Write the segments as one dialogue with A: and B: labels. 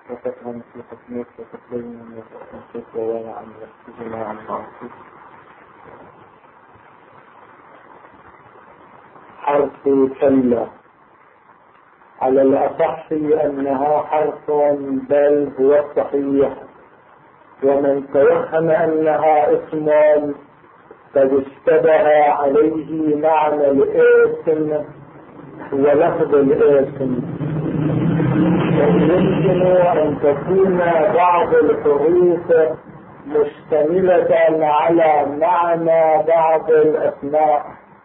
A: وتفهم في حكمك وتقبلني وتحمسك ووانا عن نفسنا عن معصيك. حرف كلا على الأصح أنها حرف بل هو الصحيح، ومن توهم أنها اسم قد اشتبه عليه معنى الاسم ولفظ الاسم. يمكن أن تكون بعض الحروف مشتملة على معنى بعض الأسماء،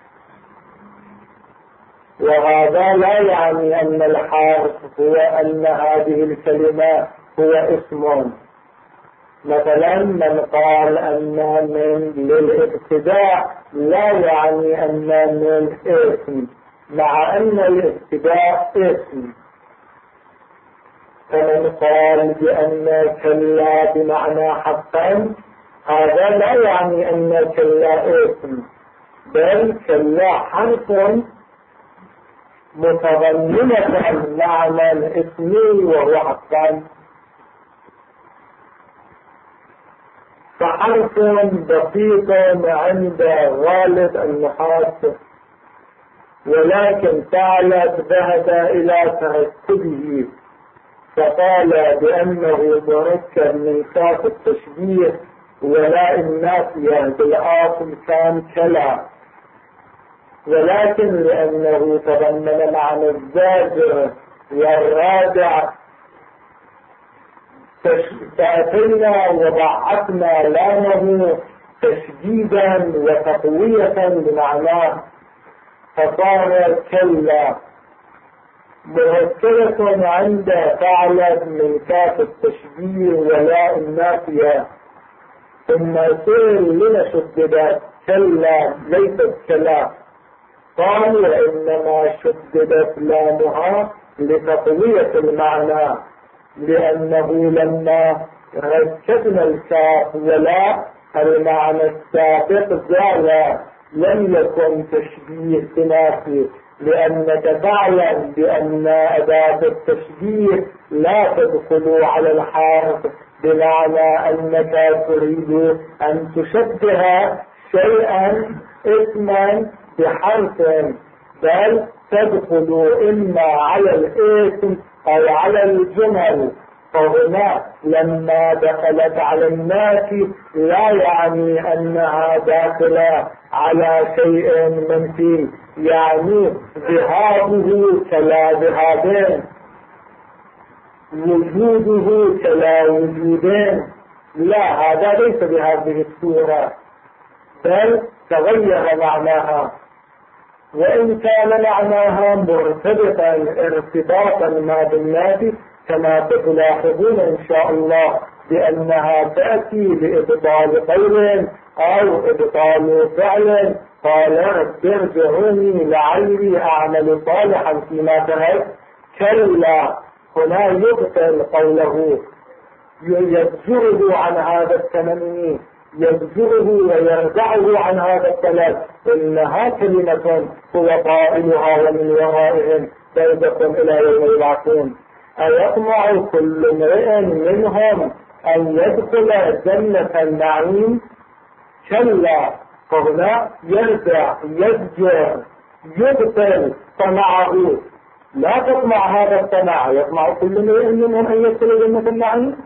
A: وهذا لا يعني أن الحرف هو أن هذه الكلمة هو اسم. مثلا من قال أن من للابتداء لا يعني أن من اسم، مع أن الابتداء اسم. فمن قال بأن كلا بمعنى حقا، هذا لا يعني أن كلا اسم، بل كلا حرف متضمنة معنى الاسم وهو حقا. فحرف بسيط عند غالب النحاة، ولكن ثعلب ذهب إلى تركبه فقال بأنه مركب من كاف التشبيه ولا النافية بالآصل كان كلا، ولكن لأنه تضمن معنى الزاجر والرادع فأتينا وضعفنا لامه تشديدا وتقوية بمعناه، فصار كلا مركبة عند ثعلب من كاف التشبيه ولا النافية. ثم سئل لما شددت كلا ليست كلا، قال وإنما شددت لامها لتقوية المعنى، لأنه لما ركبنا الكاف ولا المعنى السابق زال لم يكن تشبيه خلافي، لأنك تعلم بأن أداة التشبيه لا تدخل على الحرف بمعنى أنك تريد أن تشبه شيئا اسما بحرف، بل تدخل إما على الاسم أو على الجمل. فهنا لما دخلت على الناس لا يعني أنها داخلة على شيء منفي، يعني ذهابه كلا ذهابين، وجوده كلا وجودين. لا، هذا ليس بهذه الصورة، بل تغير معناها، وإن كان معناها مرتبطا ارتباطا ما بالناس، كما تلاحظون إن شاء الله بأنها تأتي لإبطال قول أو إبطال فعل. قال رب ارجعوني لعلي أعمل صالحا فيما تركت، كلا هنا يبطل قوله، يزجره عن هذا التمني، يزجره ويرجعه عن هذا الطلب. إنها كلمة هو قائلها ومن ورائهم بيدكم إلى يوم يبعثون. أيطمع كل امرئ منهم أن يدخل جنة النعيم؟ كلا، فهنا يرجع يزجر يبطل طمعه. لا تطمع هذا الطمع، يطمع كل امرئ منهم أن يدخل جنة النعيم،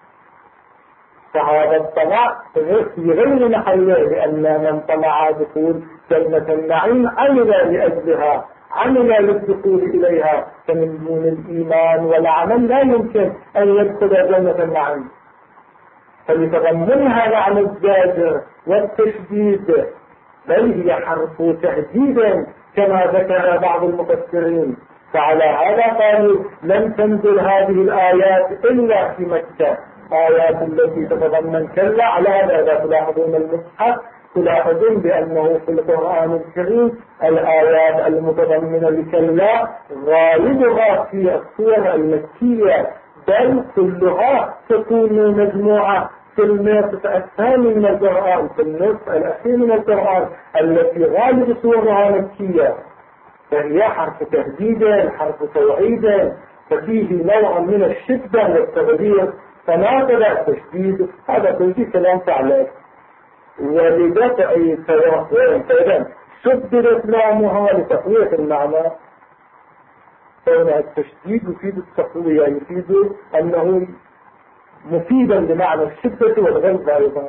A: فهذا الطمع في غير محله، لأن من طمع دخول جنة النعيم عمل لأجلها، عمل للدخول إليها، فمن دون الإيمان والعمل لا يمكن أن يدخل جنة النعيم. فلتضمنها معنى الزاجر والتشديد، بل هي حرف تهديد كما ذكر بعض المفسرين. فعلى هذا قالوا لم تنزل هذه الآيات إلا في مكة، آيات التي تتضمن كلا. على هذا إذا تلاحظون المصحف تلاحظون بأنه في القرآن الكريم الآيات المتضمنة لكلا غالبها في السور المكية، بل كلها تكون مجموعة في النصف الثاني من القرآن، في النصف الأخير من القرآن التي غالب سورها مكية. فهي حرف تهديد، حرف توعيد، ففيه نوع من الشدة والتغيير، فناقض التشديد هذا كله كلام تعليق. ولدفع التوافق فإذا شددت لامها لتقوية المعنى، فهنا التشديد يفيد التقوية، يفيد أنه مفيدا لمعنى الشدة والغلظة أيضا.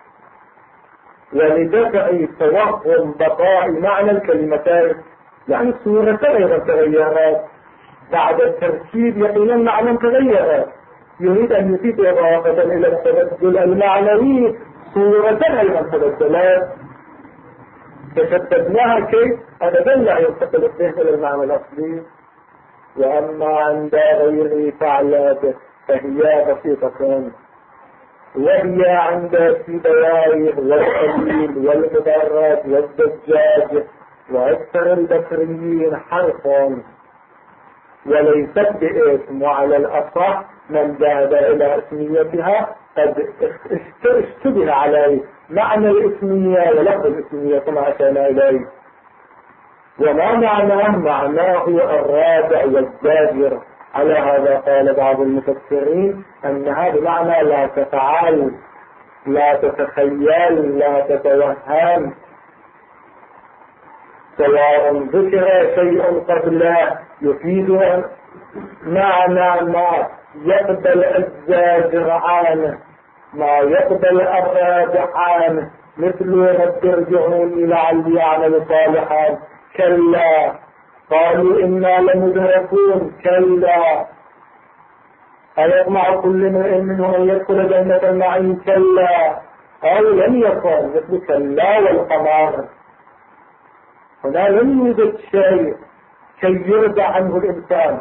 A: ولدفع توهم بقاء معنى الكلمتين، يعني الصورة أيضا تغيرت بعد التركيب، يقينا معنى تغيرت، يريد أن يفيد إضافة إلى التبدل المعنوي صورة أيضا تبدلت، فشددناها كيف أبدا لا ينتقل إلى المعنى الأصلي. وأما عند غير فعلات فهي بسيطة، وهي عند السيبويه والخليل والمدرج والدجاج وأكثر البصريين حرف وليست باسم، وعلى الأصح من ذهب إلى اسميتها قد اشتبه عليه معنى الاسمية ولفظ الاسمية كما أشرنا إليه. وما معناه الرادع والزاجر. على هذا قال بعض المفسرين أنها بمعنى لا تفعل، لا تتخيل، لا تتوهم، سواء ذكر شيء قبله يفيد معنى ما يقبل الزاجر عنه، ما يقبل الرادع عنه، مثل رب ارجعوني لعلي أعمل صالحا، كلا، قالوا إنا لمدركون، كلا، أيطمع كل امرئ منهم أن يدخل جنة النعيم، كلا، أو لم يكن، مثل كلا والقمر. هنا لم يوجد شيء كي يرجع عنه الإنسان،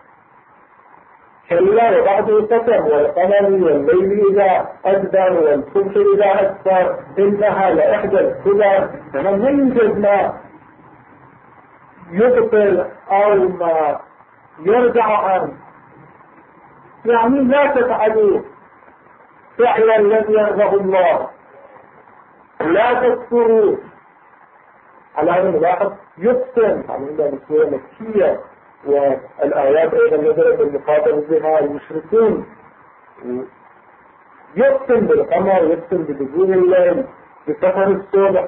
A: كلا وبعده قسم، والقمر والليل إذا أدبر والصبح إذا أسفر إنها لإحدى الكبر. فمن يوجد ما يبطل أو ما يرجع عنه، يعني لا تفعلوا فعلا لم يرضه الله، لا تكفروا. على هذا الملاحظ يقسم عندنا بسورة مكية، والآيات أيضا نزلت بالمخاطب بها المشركون، يقسم بالقمر، يقسم بدخول الليل، بسفر الصبح.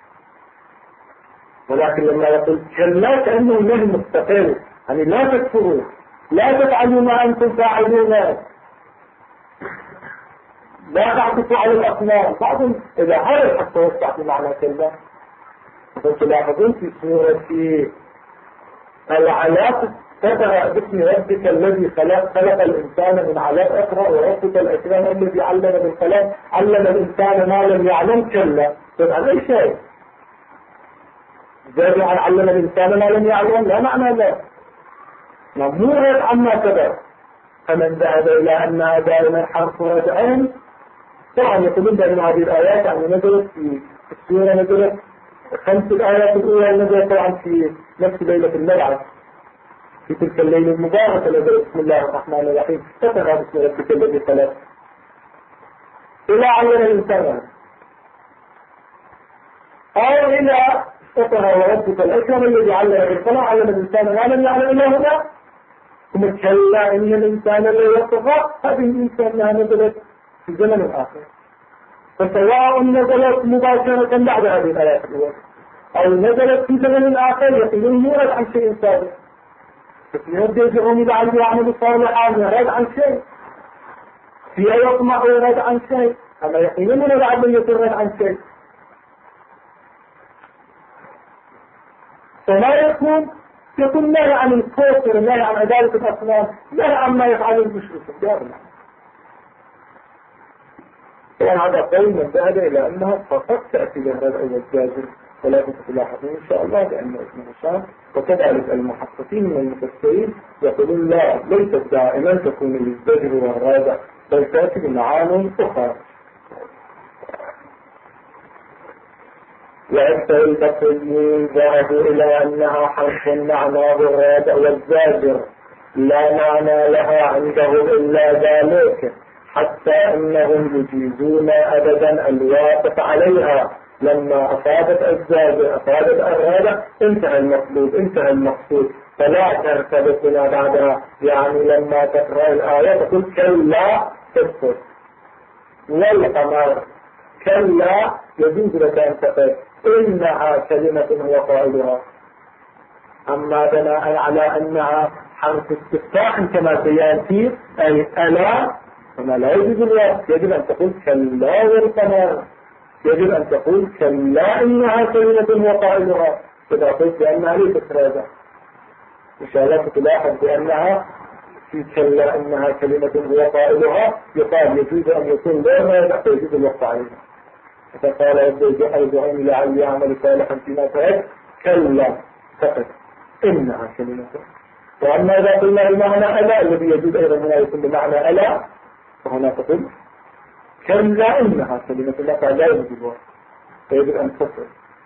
A: ولكن لما يقول كلا كأنه نهي مستقل، يعني لا تكفروا، لا تفعلوا ما أنتم فاعلون، لا تعطفوا على الأصنام. بعضهم إذا هذا حتى يفتح بمعنى كلا. فتلاحظون في سورة العلاق تقرأ باسم ربك الذي خلق الإنسان من علق، اقرأ وربك الأكرم الذي علم بالقلم علم الإنسان ما لم يعلم، كلا. طبعا أي شيء زاد عن علم الإنسان ما لم يعلم لا معنى له، ممنوع عما سبق. فمن ذهب إلى أنها دائما حرف رجعين، طبعا يقولون بأن هذه الآيات يعني نزلت في السورة، نزلت 5 الآيات الأولى نزلت طبعا في نفس ليلة المبعث، في تلك الليلة المباركة نزلت بسم الله الرحمن الرحيم، تقرأ باسم ربك الذي خلق إلى علم الإنسان، أو إلى اقرأ وربك الأكرم الذي علم بالقلم علم الإنسان ما لم يعلم إلا هنا. ثم كلا إن الإنسان لا يطغى، هذه الإنسان لها نزلت في الزمن الآخر، فسواء نزلت مباشرة بعد هذه الآيات الأولى أو نزلت في زمن آخر يقولون يرد عن شيء سابق. فيرد يدعوني لعلي يعمل صالحا يرد عن شيء، فيها يطمع يرد عن شيء، أما يقولون لعلي يرد عن شيء. فما يكون نهي عن الكفر، نهي عن عبادة الأصنام، نهي عن ما يفعله المشركون. طبعا هذا قول من ذهب إلى أنها فقط تأتي بهذا الأول جازم، ولكن تلاحظون إن شاء الله بأن اسمه شام. وكذلك المحققين من المفسرين يقولون لا، ليست دائما تكون للزجر والرادع، بل تأتي بمعان أخرى. وأكثر البصريين ذهبوا إلى أنها حرف معناه الرادع والزاجر، لا معنى لها عندهم إلا ذلك، حتى أنهم يجيزون أبدا الواقف عليها. لما أصابت الزاجر أصابت الرادع انتهى المطلوب، انتهى المقصود، فلا ترتبط بما بعدها. يعني لما تقرأ الآية تقول كلا تكفر، والقمر كلا يجوز لك أن تقول إنها كلمة هو قائلها. أما بناء على أنها حرف استفتاح كما سيأتي أي ألا، فما لا يجوز الوقت، يجب أن تقول كلا والقمر، يجب أن تقول كلا إنها كلمة هو قائلها. إذا قلت بأنها ليست راجع إن شاء الله تلاحظ بأنها في كلا إنها كلمة هو قائلها يقال يجوز أن يكون لا ما يجوز الوقت عليها. فقال ارجعوني لعلي أعمل صالحا فيما تركت كلا فقط إنها كلمة. وأما إذا قلنا المعنى ألا الذي يجوز أيضا هنا يكون بمعنى ألا، فهنا تقول كلا إنها كلمة لا يجوز الوقت، فيجب أن تفصل.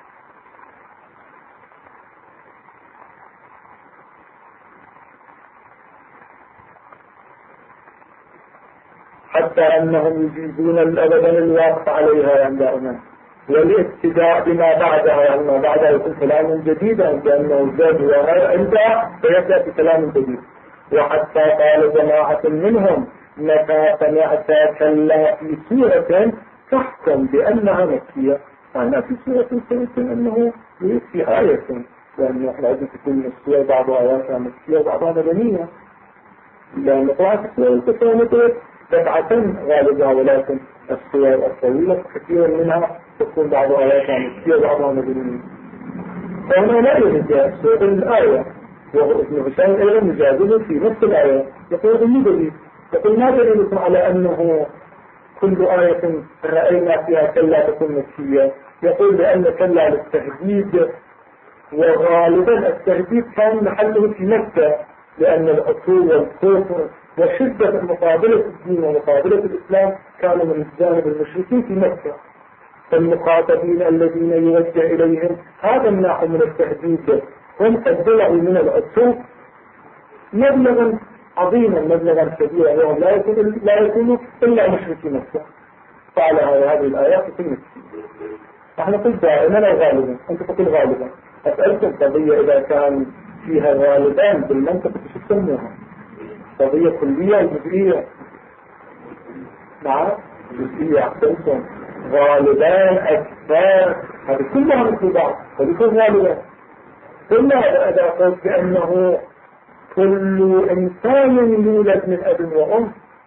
A: حتى أنهم يجيزون الأبدا الواقع عليها عند أمم والابتداء بما بعدها، يعني ما بعدها يكون كلام جديدا لأنه زاد وغير عندها فيبدأ بكلام جديد. وحتى قال جماعة منهم متى سمعت كلا في سورة تحكم بأنها مكية، معنى في سورة سيكون أنه في آية، لأنه احنا عايزين تكون السورة بعض آياتها مكية وبعضها مدنية، لأن قراءة السورة التسامة سبعة غالبها، ولكن السور الطويلة كثيرا منها تكون بعض آياتها مكية وبعضها مدنية. فهنا لا يوجد سورة الآية، وابن هشام أيضا مجادل في نفس الآية يقول المدني، يقول ما دليلكم على أنه كل آية رأينا فيها كلا تكون مكية؟ يقول لأن كلا للتهديد، وغالبا التهديد كان محله في مكة، لأن العتو والكفر وشدة مقابلة الدين ومقابلة الإسلام كانوا من جانب المشركين في مكة. فالمخاطبين الذين يوجه إليهم هذا النوع من التهديد هم قد بلغوا من العتو مبلغا عظيما، مبلغا كبيرا، وهم لا يكونوا إلا مشركي مكة. فعلى هذه الآيات في مكة. نحن قلت دائما غالبا، أنت تقول غالبا، أسألكم قضية إذا كان فيها غالبان بالمنطق شو تسموها؟ قضية كلية جزئية؟ نعم جزئية. أحسنتم. غالبان أكثر هذه كلها مثل بعض، فبيكون غالبا. ثم إذا قلت بأنه كل إنسان يولد من أب وأم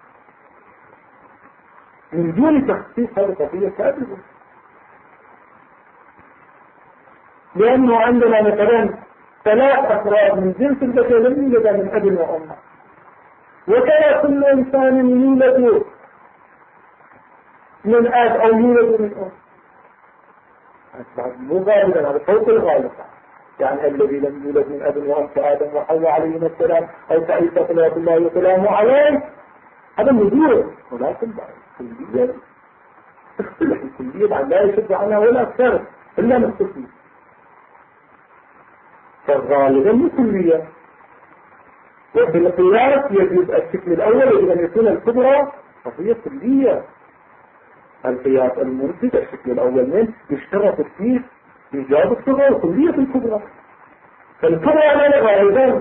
A: من دون تخصيص، هذه قضية كاذبة، لأنه عندنا مثلا 3 أفراد من جنس البشر لم يولد من أب وأم، وكان كل إنسان يولد من أب أو يولد من أم. مو غالبا، هذا فوق الغالب. يعني الذي لم يولد من أب وأم كآدم وحواء عليهما السلام أو كعيسى صلوات الله وسلامه عليه، هذا موجود، ولكن الكلية تختلف. الكلية بعد لا يشد عنها ولا أكثر إلا نستثني. فالغالبا مو كلية. وفي القياس يجب الشكل الأول يجب أن يكون الكبرى قضية كلية. القياس المنتج الشكل الأول من يشترط فيه إيجاد الصغر كلية الكبرى. فالكبرى لا غالبا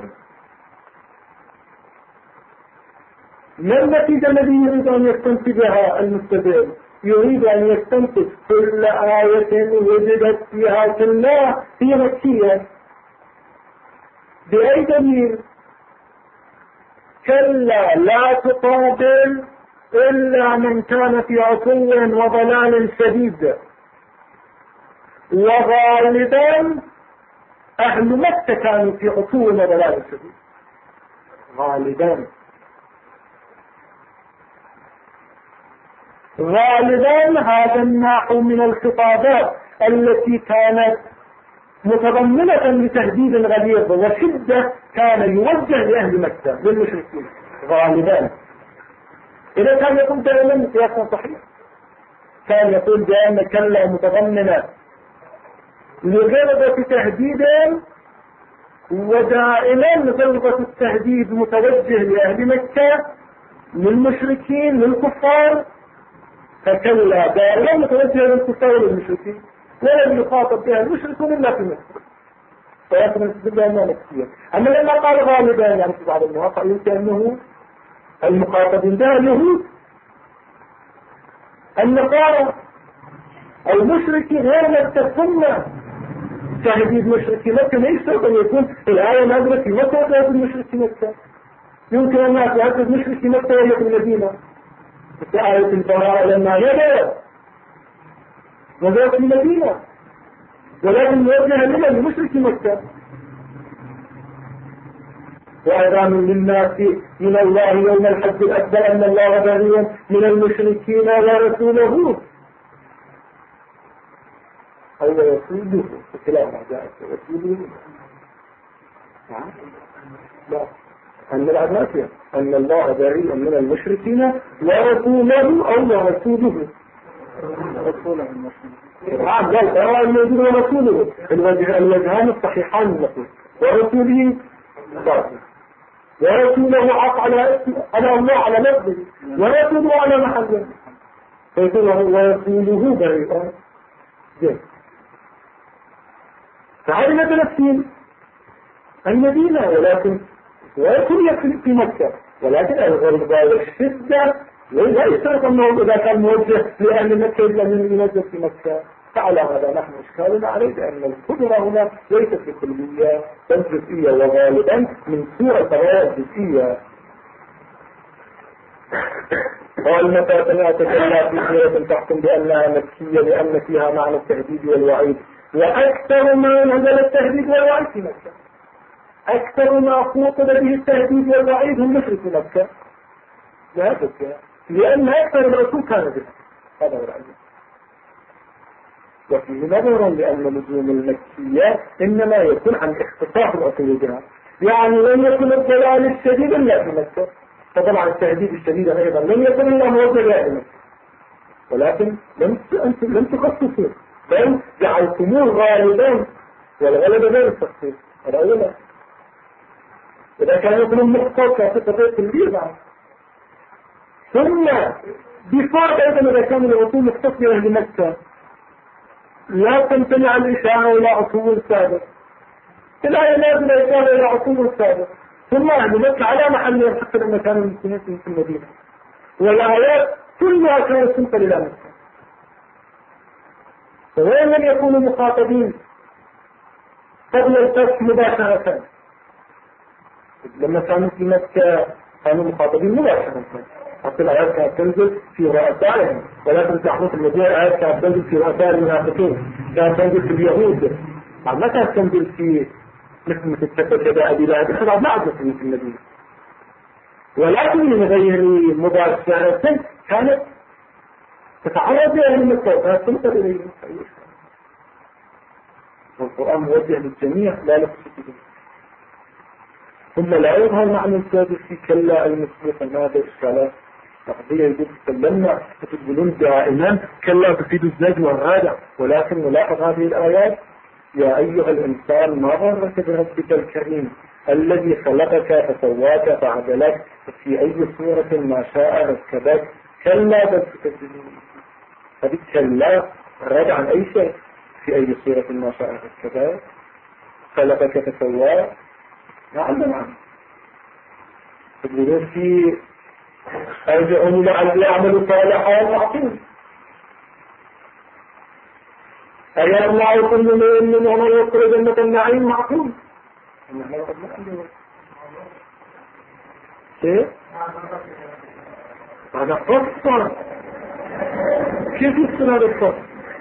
A: ما النتيجة الذي يريد أن يستنتجها المستدل؟ يريد أن يستنتج كل آية وجدت فيها كلا هي مكية. بأي دليل؟ كلا لا تقابل إلا من كان في عتو وضلال شديد، وغالبا أهل مكة كانوا في عتو وضلال شديد غالبا هذا النوع من الخطابات التي كانت متضمنة لتهديد غليظ وشدة كان يوجه لأهل مكة للمشركين غالبا. إذا كان يقول دائما سياسة صحيح، كان يقول بأن كلا متضمنة لغلظة تهديد، ودائما غلظة التهديد متوجه لأهل مكة للمشركين للكفار، فكلا دائما متوجه للكفار للمشركين، ولم يخاطب بها المشركون إلا في مكة. ولكن نسبة لأنها نفسية. أما لما قال غالبا يعني في بعض المواقع يمكن أنه المخاطبين ده اليهود النصارى المشركين غير مكة ثم تهديد مشركي مكة ليس سوف يكون الآية نازلة في مكة وتهديد مشركي مكة. يمكن أن تهديد مشركي مكة وهي في المدينة في آية البراءة لما نزلت في المدينة ولكن يوجه لمن مشركي مكة. وأذان للناس من الله يوم الحج الأكبر أن الله بريء من المشركين ورسوله أو رسوله الكلام جاءت رسوله لا أن العباسية أن الله بريء من المشركين ورسوله أو رسوله قال ترى الموجود ورسوله الوجهان الصحيحان نقول ورسوله باطل ورسوله عط على الله على نفسه ورسوله على محله فيقول ورسوله بريء جيد. فهذه تنفسين المدينة ولكن ويكون في مكة ولكن الغربة والشدة لا يشترط أنه إذا كان موجه لأهل مكة إلا من ينزل في مكة. فعلى هذا نحن إشكالنا عليه بأن القدرة هنا ليست بكلية بل جزئية وغالبا من سورة الغاية جزئية. قال متى سمعت كلا في سورة تحكم بأنها مكية لأن فيها معنى التهديد والوعيد وأكثر ما نزل التهديد والوعيد في مكة. أكثر ما خوطب به التهديد والوعيد هم مشرك مكة لا تكفي لأن أكثر الرسول كان بها. هذا هو العلم. وفيه نظرا لأن لزوم المكية إنما يكون عن اختصاص الأصول بها يعني لم يكن الضلال الشديد إلا في مكة. فطبعا التهديد الشديد أيضا لم يكن إلا موجه إلى مكة ولكن لم تخصصوا بل جعلتموه غالبا والغلبة غير التخصيص. هذا أولا إذا كان يكون المختص في قضية البيضة ثم بفرق أيضا إذا كان الرسول مختص لأهل مكة لا تمتنع الإشارة إلى عصور السابق. الآية لازم الإشارة إلى عصور السابق ثم أهل مكة على محل يحق لما كانوا المسلمين في المدينة والآيات كلها كانت تنقل إلى مكة. فوين لم يكونوا مخاطبين قبل الفتح مباشرة لما كانوا في مكة كانوا مخاطبين مباشرة حتى الآيات كانت تنزل في رؤسائهم ولكن تحدث المدينة الآيات كانت تنزل في رؤساء المنافقين كانت تنزل في اليهود ما كانت تنزل في مثل تتكتب كذا أبي لهب خلاص ما عدت في المدينة ولكن من غير مباشرة كانت تتعرض لأهل مكة وكانت تنقل إليهم. والقرآن موجه للجميع لا لخصوص ثم لا يظهر معنى السادس في كلا المسلمة ماذا إشكالات تقضية يجب تكلمنا فتقولون دائما كلا تفيد الزاج والرادع ولكن نلاحظ هذه الآيات يا أيها الإنسان ما غرك بربك الكريم الذي خلقك فسواك فعدلك في أي صورة ما شاء ركبك كلا بل تكذبون. هذه كلا رد عن أي شيء في أي صورة ما شاء ركبك خلقك فسواك ما عندنا عنه تقولون في أرجعوني لعلي أعمل صالحا معقول أيام الله كل من هنا يدخل جنة النعيم معقول شيء هذا قصة كيف يصير هذا القصة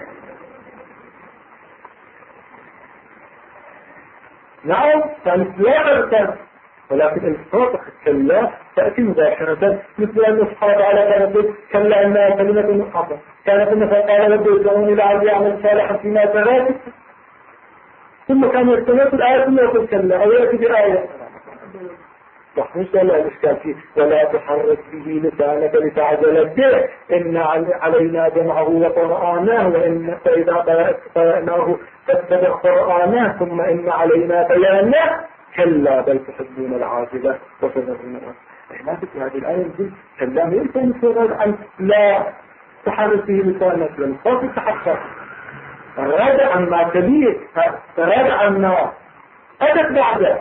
A: نعم كانت لا أرتب ولكن الفاطق كلا تأتي مباشرة مثل أن يصحاب على كانت كلا أنها كلمة محفظة كانت النفاق قال ربي يسألوني لعلي أعمل صالحا فيما تركت ثم كان يستمر الآية ثم يقول كلا أو يأتي بآية وحمش لا الإشكال فيه ولا تحرك به لسانك لتعجل به إن علينا جمعه وقرآناه وإن فإذا قرأناه فاتبع قرآناه ثم إن علينا بيانه كلا بل تحبون العاجلة وتذرون ما في هذه الآية الجزء كلا يمكن يصير عن لا تحرك به لسانك لن تصل تحقق فراد عن ما تبيه فراد عن ما أتت بعده،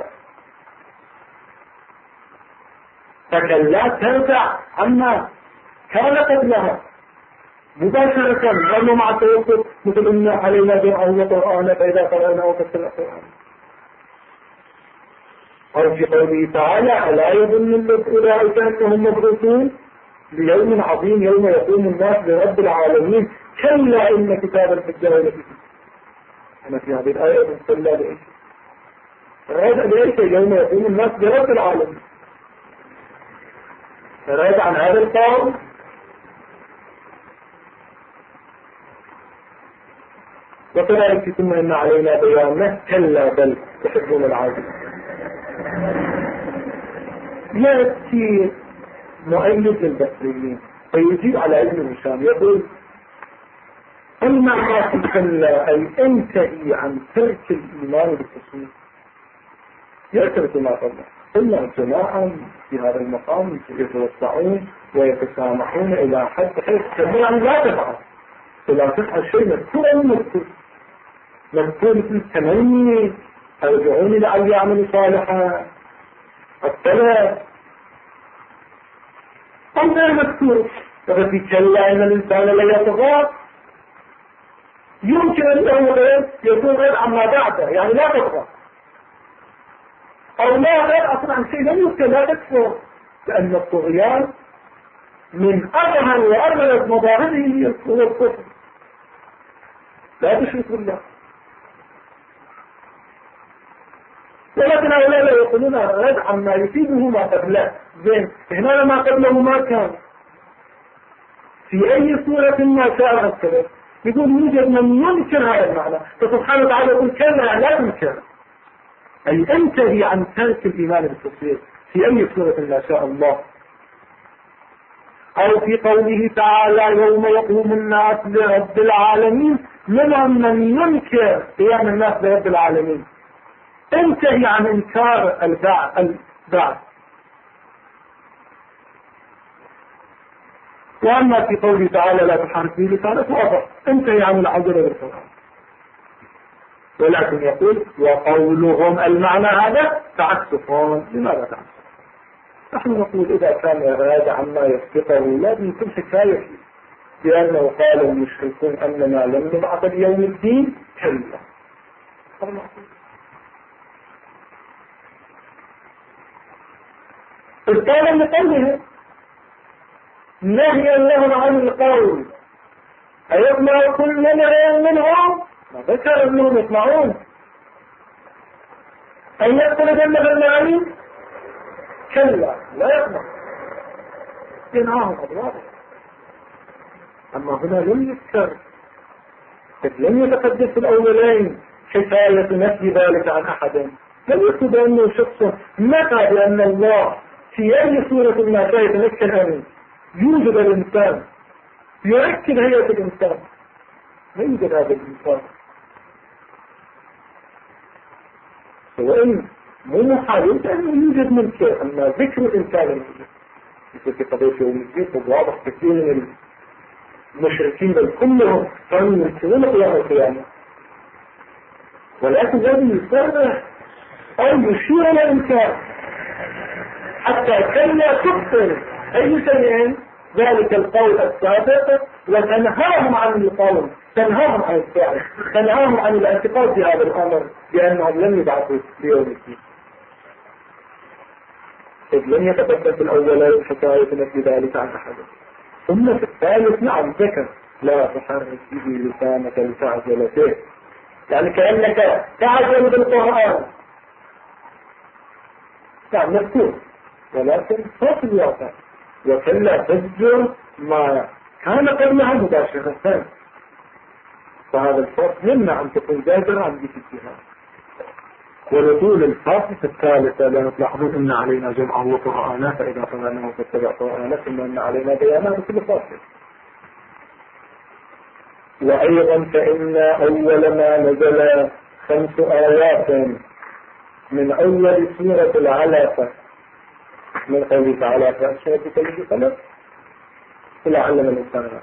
A: فكلا ترجع عما كان قبلها مباشرة، لأنه مع التوسط مثل إن علينا جمعه وقرآن فإذا قرأناه فاتبع قرآن. أو في قوله تعالى ألا يظن أولئك أنهم مبعوثون ليوم عظيم يوم يقوم الناس لرب العالمين كلا إن كتاب الفجار لفي سجين. أنا في هذه الآية كلا لإيش؟ راد لإيش يوم يقوم الناس لرب العالمين؟ راد عن هذا القول. وكذلك ثم إن علينا بيانه كلا بل تحبون العاجل. يأتي مؤيد للبصريين فيجيب على ابن هشام يقول المعنى في كلا أي انتهي عن ترك الإيمان بالتصوير. يعترف ما قبله إلا جماعة في هذا المقام يتوسعون ويتسامحون إلى حد حيث جميعا لا تفعل ولا تفعل شيء مذكور أو مذكور مثل التمني ارجعوني لعلي يعمل صالحا الثلاث أم غير مذكور. ففي كلا إن الإنسان لا يطغى يمكن أن يكون غير عما بعده، يعني لا تطغى أو لا غير أصلا عن شيء لم يمكن لا تكفر، لأن الطغيان من أظهر وأغلب مظاهره هو الكفر. لا تشرك بالله. ولكن هؤلاء لا يقولون رد عما يفيده ما قبله. زين هنا ما قبله ما كان في أي صورة ما شاء الكلام يقول يوجد من ينكر هذا المعنى، فسبحانه وتعالى يقول كلا لا تنكر أي انتهي عن ترك الإيمان بالتصوير في أي صورة ما شاء الله. أو في قوله تعالى يوم يقوم الناس لرب العالمين منهم من ينكر قيام الناس لرب العالمين، انتهي عن انكار البعث. واما في قوله تعالى لا تحرك به لسانك واضح انتهي عن العذر بالقرآن. ولكن يقول وقولهم المعنى هذا تعسفون. لماذا تعسف؟ نحن نقول اذا كان يراد عما يسبقه لازم يكون حكاية فيه، لانه قال المشركون اننا لم نبعث اليوم الدين كلا. قال لقوله نهي لهم عن القول أيطمع كل امرئ منهم ما ذكر انهم يطمعون أن يدخل جنة المعين كلا لا يطمع ينهاهم أضراره. أما هنا لم يذكر لم يتقدس في الأولين حكاية نفي ذلك عن أحد. لم يكتب أنه شخص متى بأن الله في أي صورة ما كان يتمكن أن يوجد الإنسان يركب هيئة الإنسان. لا يوجد هذا الإنسان، وإن مو محال أن يوجد منكر، أما ذكر الإنسان الموجود مثل في قضية يوم الدين واضح كثير من المشركين بل كلهم كانوا ينكرون قيام القيامة، ولكن لازم يصرح أو يشير إلى الإنكار حتى كلا تبطل أي شيء ذلك القول السابق وتنهاهم عن القول، تنهاهم عن الفعل، تنهاهم عن الاعتقاد بهذا الأمر بأنهم لم يبعثوا في يوم الدين. إذ لم يتبدل في الأولين حكاية نفي ذلك عن أحد. ثم في الثالث نعم ذكر لا تحرك به لسانك لتعجل به، يعني كأنك تعجل بالقرآن. نعم مذكور ولكن صوت الواقع وكلا تزجر ما كان قبلها مباشرة، فهذا الصوت يمنع أن تكون زاجرة عن ذيك الجهة. ولطول الفاصل الثالثة لأن تلاحظون إن علينا جمعه وقرآنه فإذا قرأناه فاتبع قرآنه ثم إن علينا بيانه بكل فاصل. وأيضا فإن أول ما نزل 5 آيات من أول سورة العلق من قوله تعالى فأشهد بكل خلق إلى علم الإنسان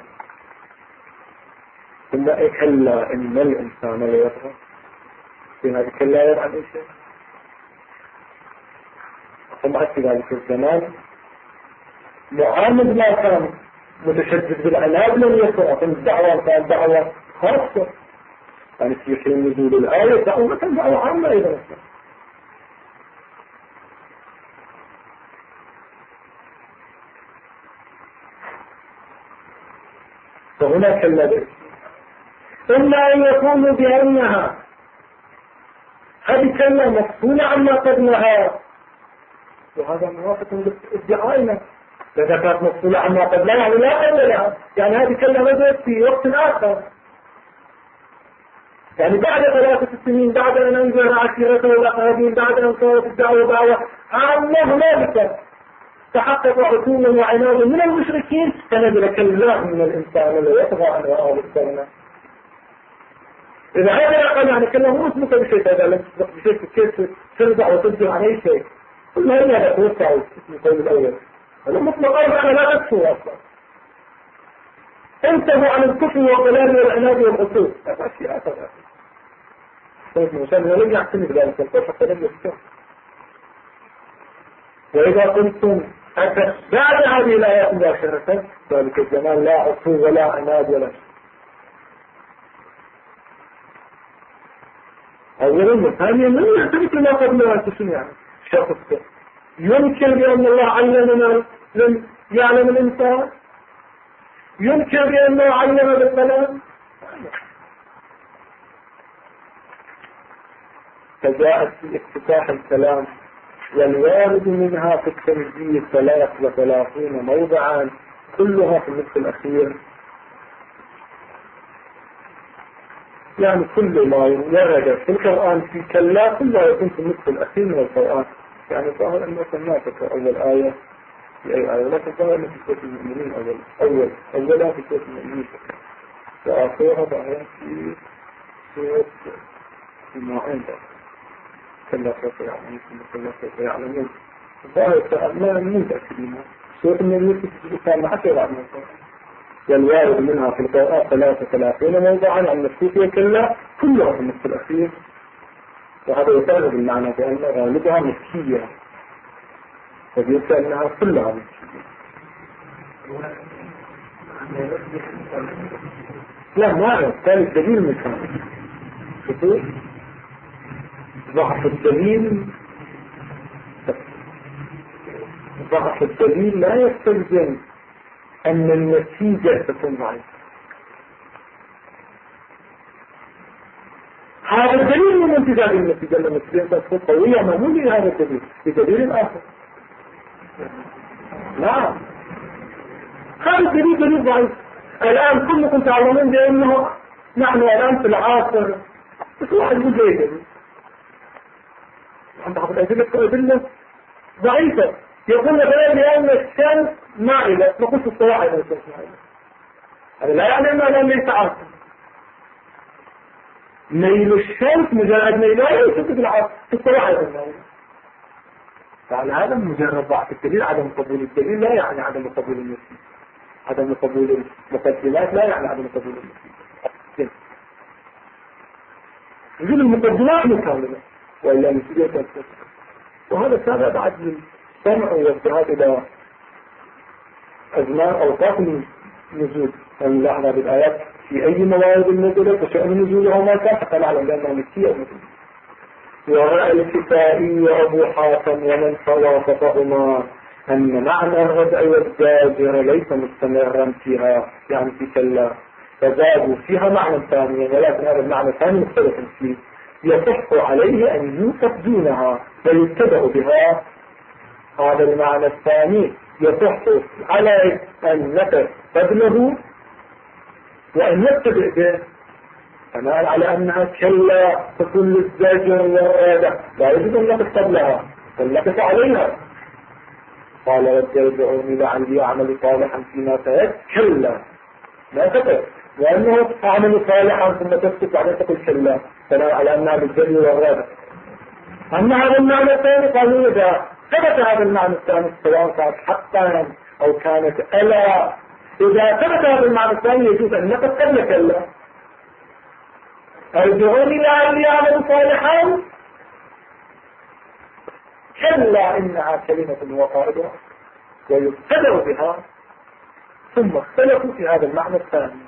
A: ثم كلا إن الإنسان لا يطغى. في هذه كلا عن إيش طبعا في ذلك الزمان معاند ما كان متشدد بالعناد لم يكن، أصلا الدعوة كانت دعوة خاصة، يعني في حين نزول الآية دعوة عامة أيضا. فهناك الذي إما أن يكون بأنها هذه كلمة مفصولة عما قبلها، وهذا موافق لادعائنا. إذا كانت مفصولة عما قبلها يعني لا قبلها، يعني هذه كلمة بدأت في وقت آخر، يعني بعد 3 سنين، بعد أن أنزل عشيرته والأقربين، بعد أن صارت الدعوة دعوة عامة، هنالك تحقق عتوما وعنادا من المشركين، فنزل كالله من الإنسان الذي يطغى عن رآه استغنى. إذا هذا قال يعني كلمة مو مثبتة بشيء، هذا لم تسبق بشيء كيف ترجع وتبدو عن أي شيء، كل ما هي هذا توسع من القول الأول. المطلق أنا لا أكفو أصلا، انتهوا عن الكفر والضلال والعناد والغسول، هذا أشياء أخرى. طيب مشان ولم يعتني بذلك الكفر حتى لم يفتح. وإذا قلتم أتت بعد هذه الآيات مباشرة، ذلك الزمان لا عصو ولا عناد ولا شيء. أولا ثانيا من يعتمد ما قبلها تسمع يعني شخص ينكر بأن الله علمنا لم يعلم الإنسان، ينكر بأنه علم بالقلم. فجاءت في افتتاح الكلام والوارد منها في التنزيل 33 موضعا كلها في النصف الأخير، يعني كل ما ورد في القرآن في كلا كلها يكون في النصف الأخير من القرآن. يعني ظاهر أنه ما تذكر أول آية في أي آية، لكن ظاهر أنه في سورة المؤمنين أولها في سورة المؤمنين، وآخرها ظاهر في سورة الماعون كلا سوف يعلمون كلا سوف يعلمون. ظاهر ما متأكد منها سورة المؤمنين في الإسلام 10 عن القرآن، والوارد منها في القرآن 33 موضعا عن النفسية كلا كلها في النصف الأخير. وهذا يساعد بالمعنى بأن غالبها مكية، فبيبقى أنها كلها مكية. لا ما أعرف كان الدليل مكان شوفوا ضعف الدليل، ضعف الدليل لا يستلزم أن النتيجة تكون ضعيفة. هذا الدليل من انتزاع النتيجة لما تكون قوية ما نولي هذا الدليل بدليل آخر. نعم هذا الدليل دليل ضعيف. الآن كلكم تعلمون بأنه نحن الآن في العاصر بس واحد مجيد عند بعض الأدلة ضعيفة يقول مثلا بأن الشمس مائلة، نقول في الصواعق أن الشمس مائلة، هذا لا يعني أنه ليس عاصر. ميل الشمس مجرد ميلها يوجد بالعاصر في الصواعق المائلة. فعلى هذا مجرد ضعف الدليل، عدم قبول الدليل لا يعني عدم قبول النتيجة، عدم قبول المقدمات لا يعني عدم قبول النتيجة. يقول المقدمات مكاملة وإلا النتيجة تنتهي، وهذا سابع بعد للسمع والذهاب إلى أزمان أوقات النزول. ونلاحظ بالآيات في أي موارد النزول وشأن نزولها ما كان حتى نعلم بأنها مكية أو مكية. ورأى الكفائي وأبو حاتم ومن فوافقهما أن معنى الردع والزاجر ليس مستمرا فيها، يعني في كلا، فزادوا فيها معنى ثانيا، ولكن هذا المعنى الثاني مختلف فيه، يصح عليه أن يوصف دونها فيتبع بها. هذا المعنى الثاني يصح على أن نقف قبله وأن نتبع به، بناء على أنها كلا تكون للزاجر والرادع لا يجب أن نقف قبلها بل نقف عليها. قال وارجعوني لعلي أعمل صالحا فيما سيأتي كلا لا تقف، لأنه أعمل صالحا ثم تسكت بعدين تقول كلا، بناء على أنها للزاجر والرادع. أما هذا المعنى الثاني قالوا إذا ثبت هذا المعنى الثاني سواء كانت حقا أو كانت ألا، إذا ثبت هذا المعنى الثاني يجوز أن نقف قبل كلا. ارجعوني لعلي أعمل صالحا كلا إنها كلمة وقائلها ويبتدأ بها. ثم اختلفوا في هذا المعنى الثاني.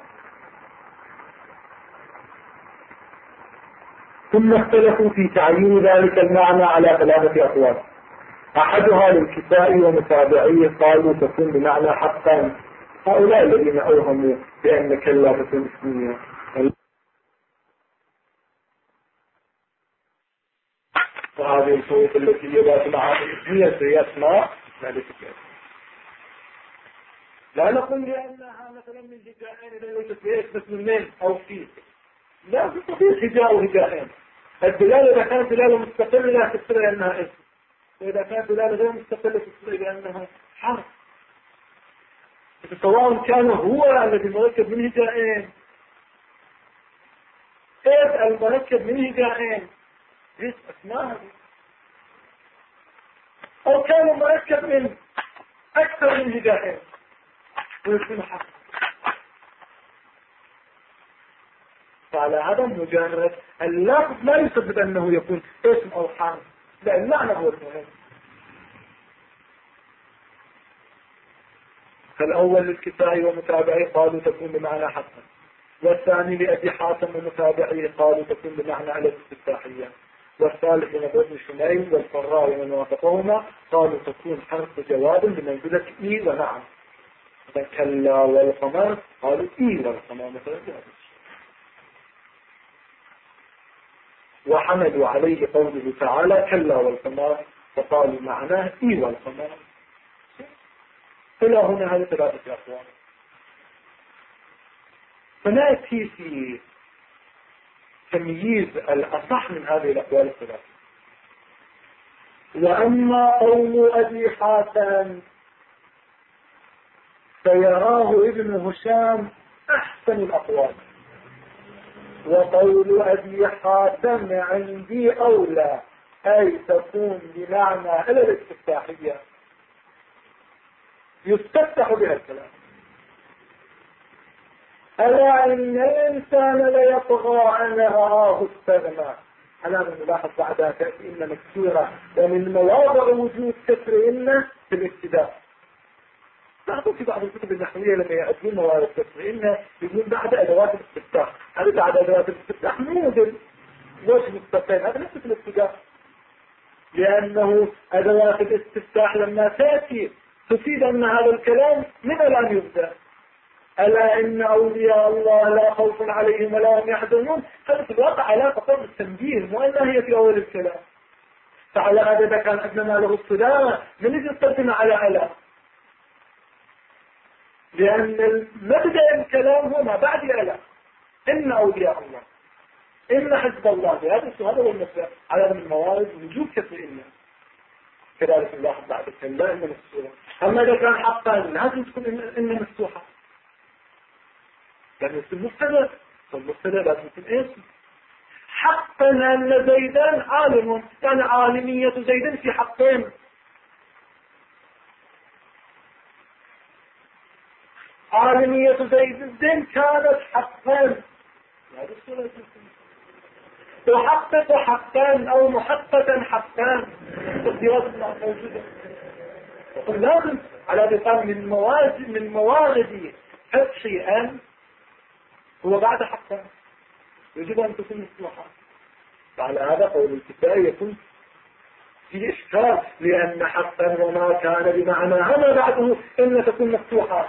A: ثم اختلفوا في تعيين ذلك المعنى على 3 أقوال. أحدها للكسائي ومتابعيه قالوا تكون بمعنى حقا. هؤلاء الذين أوهموا بأن كلا تكون اسمية. وهذه الشروط التي يبات معها اسمية هي أسماء لا نقول لأنها مثلا من هجائين إذا ليست في بس من مين أو فيه. لا تستطيع هجاء وهجائين. الدلالة إذا كانت دلالة مستقلة لا تفسر أنها اسم، وإذا كانت دلالة غير مستقلة تفسر بأنها حرف. سواء كان هو الذي مركب من هجائين المركب من هجائين ليس أسماء، أو كان مركب من أكثر من هجائين ويكون حرف. فعلى هذا مجرد اللفظ لا يثبت أنه يكون اسم أو حرف، لأن المعنى هو المهم. فالأول للكسائي ومتابعيه قالوا تكون بمعنى حسن، والثاني لأبي حاتم ومتابعيه قالوا تكون بمعنى على الاستفتاحية، والثالث لابن شميل والفراء ومن وافقهما قالوا تكون حرف جواب بمنزلة إي ونعم. كلا والقمر قالوا إي والقمر مثلا. وحملوا عليه قوله تعالى كلا والقمر فقالوا معناه إي والقمر. فلا هنا هذه 3 أقوال. فنأتي في تمييز الأصح من هذه الأقوال 3. وأما قول أبي حاتم فيراه ابن هشام أحسن الأقوال، وقول أبي حاتم عندي أولى، أي تكون بمعنى إلى الاستفتاحية يستفتح بها الكلام. ألا إن الإنسان ليطغى أن رآه استغنى. أنا من نلاحظ بعدها تأتي إن مكسورة، ومن مواضع وجود كسر إن في الابتداء. لاحظوا في بعض الكتب النحوية لما يأتون موارد كسر إن يقولون بعد أدوات الاستفتاح. هذا بعد أدوات الاستفتاح موجل وش مستقيم، هذا نفس في الابتداء، لأنه أدوات الاستفتاح لما تأتي تفيد أن هذا الكلام من الآن يبدأ. ألا إن أولياء الله لا خوف عليهم ولا هم يحزنون. هذا في الواقع علاقة فقط بالتنبيه، مو أنها هي في أول الكلام. فعلى هذا إذا كان أدنى ما له الصدامة من يجي يستخدم على ألا، لأن مبدأ الكلام هو ما بعد ألا. إن أولياء الله إن حزب الله. هذا السؤال هو المسألة على من الموارد وجود كثير إنه كذلك الله بعد الكلام إن مفتوحة. أما إذا كان حقا لازم تكون إن مفتوحة، لأن اسم مبتدأ، والمبتدأ لازم يكون اسم. حقا أن زيدا عالم، يعني عالمية زيد في حقين. عالمية زيد كانت حقا، تحقق حقا أو محققا حقا اختيارات موجودة. وقل لازم على بقام من موارد حق شيئا هو بعد حقا يجب أن تكون مفتوحة. فعلى هذا قول الكتاب يكون في إشكال، لأن حقا وما كان بمعنى هذا بعده إن تكون مفتوحة.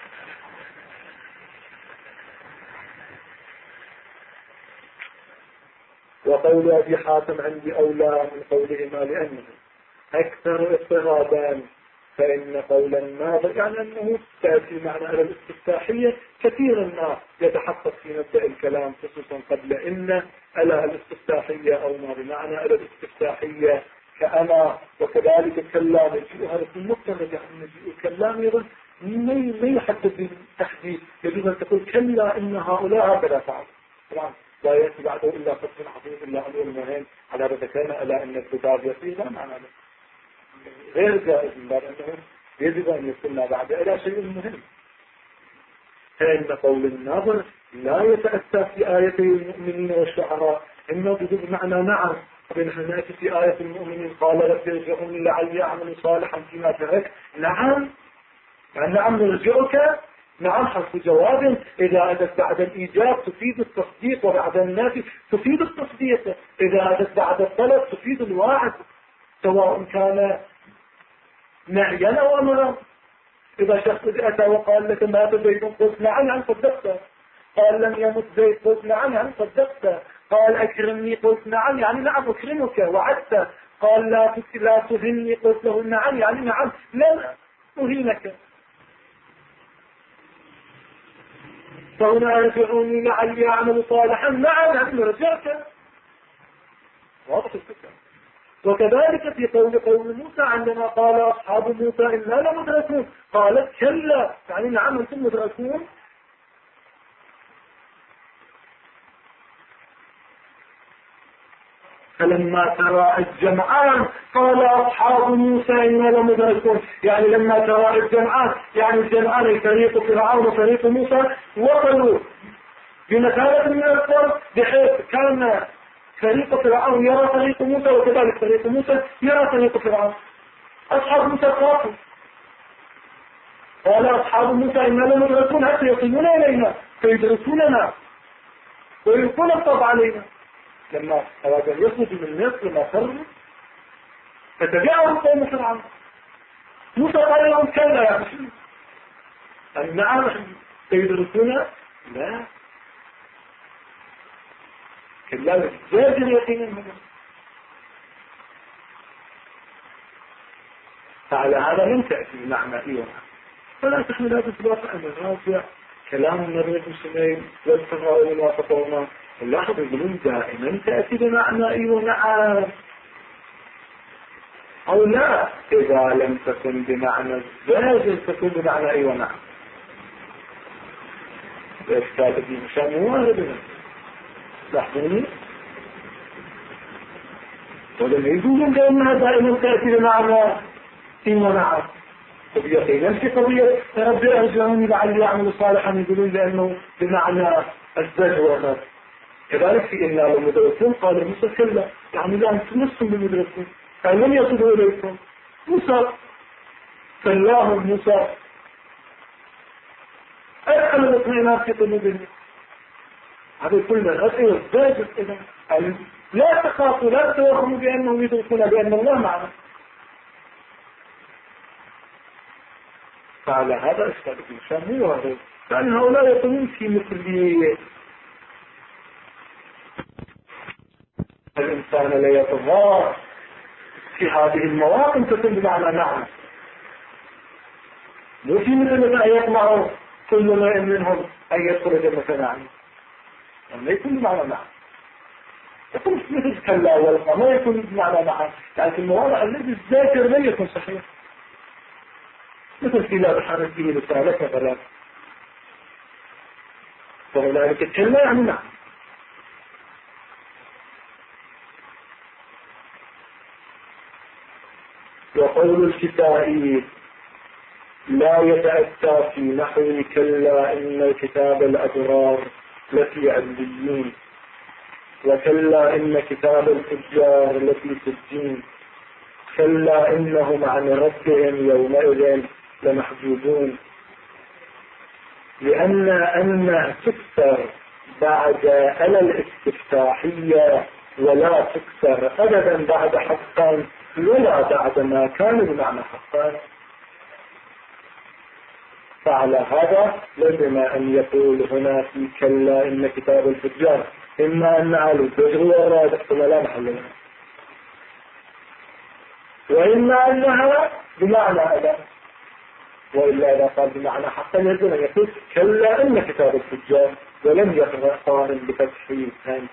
A: وقول أبي حاتم عندي أولى من قولهما لأنه أكثر اضطرابا، فإن قول الناظر يعني أنه تأتي معنى على الاستفتاحية كثيرا ما يتحقق في مبدأ الكلام، خصوصا قبل إن ألا الاستفتاحية أو ما بمعنى على الاستفتاحية كأنا، وكذلك كلا نجيء. هذا في المقتضى يعني نجيء كلام أيضا ما يحدد بالتحديد. يجب أن تقول كلا إن هؤلاء هكذا فعل. طبعا لا يأتي بعده إلا قسم عظيم إلا أمور مهم على هذا كان ألا إن الكتاب يصير لا معنى له غير جائز، من باب أنه يجب أن يكون بعد إلى شيء مهم. فإن قول الناظر لا يتأتى في آيتي المؤمنين والشعراء إنه بمعنى نعم بنحن نأتي في آية المؤمنين قال رب ارجعوني لعلي أعمل صالحا فيما ترك. نعم، يعني نعم نرجعك. نعم حرف جواب إذا أتت بعد الإيجاب تفيد التصديق، وبعد النافي تفيد التصديق. إذا أتت بعد الطلب تفيد الواحد، سواء كان نهيا أو أمرا. إذا شخص أتى وقال لك مات زيد قلت نعم يعني صدقت. قال لم يمت زيد قلت نعم يعني صدقت. قال أكرمني قلت نعم يعني نعم أكرمك وعدت. قال لا تهني قلت له نعم يعني نعم لا أهينك. فهنا ارجعوني لعلي أعمل صالحا. نعم يعني رجعت. واضح الفكرة. وكذلك في قول موسى عندما قال أصحاب موسى إنا لمدركون قالت كلا يعني نعم أنتم مدركون. فلما ترى الجمعان قال أصحاب موسى إنا لمدركون، يعني لما ترى الجمعان يعني الجمعان فريق فرعون وفريق موسى وصلوا بمثابة من الفرق، بحيث كان فريق فرعون يرى فريق موسى وكذلك فريق موسى يرى فريق فرعون. أصحاب موسى خافوا قال أصحاب موسى إنا لمدركون حتى يصلون إلينا فيدركوننا ويلقون الطب علينا. لما أراد أن يخرج من مصر ما خرجوا فتبعهم قوم فرعون. موسى قال لهم كلا يا مسلم أن نعم سيدركونا لا كلا زاجر يقينا منه. فعلى هذا لم تأتي بمعنى إيوه، فلا تحمل هذا السباق أن الراجع كلام النبي المسلمين والتفاؤل ما تقوما. اللاحظ يقولون دائما تأتي بمعنى ايوه نعم او لا، اذا لم تكن بمعنى الزاجر تكون بمعنى ايوه نعم. الاشكال في مشان موارد لاحظوني ولم يقولون بانها دائما تأتي بمعنى ايوه نعم. قضيتين في قضية ربي ارجعوني لعلي اعمل صالحا يقولون لانه بمعنى الزاجر والغاز. كذلك في إنا لمدرسون قال موسى كلا يعني لا أنتم لستم بمدرسون يعني لم يصلوا إليكم. موسى كلاهم موسى أدخل الاطمئنان في قلوبهم. هذا كله الأسئلة الزاجر إذا لا تخافوا لا توهموا بأنهم يدرسون بأن الله معنا. فعلى هذا أشكال الإنسان هو هذا، لأن هؤلاء يقولون في مثل الإنسان لا يتظاهر في هذه المواطن تكون بمعنى نعم، مو في مثل ما يطمع كل ما منهم أن يدخل جنة نعم، ما يكون بمعنى نعم. يكون مثل كلا والقى ما يكون بمعنى نعم، يعني في المواضع الذي الذاكر لا يكون صحيح، مثل في لا تحرك به لسانك مثلا، فهنالك كلا يعني نعم. وقول الكتائي لا يتأتى في نحو كلا إن الكتاب الأبرار لفي عليين، وكلا إن كتاب الفجار لفي سجين، كلا إنهم عن ربهم يومئذ لمحجوبون. لأن تكسر بعد ألا الاستفتاحية ولا تكسر أبدا بعد حقا ولا بعد ما كان بمعنى حقا. فعلى هذا لازم أن يقول هنا في كلا إن كتاب الفجار إما أن على الفجر والرادع ثم لا محل لها، وإما أنها بمعنى أبدا، وإلا إذا قال بمعنى حقا لازم أن يقول كلا إن كتاب الفجار ولم يقرأ قارن بفتحه ثاني.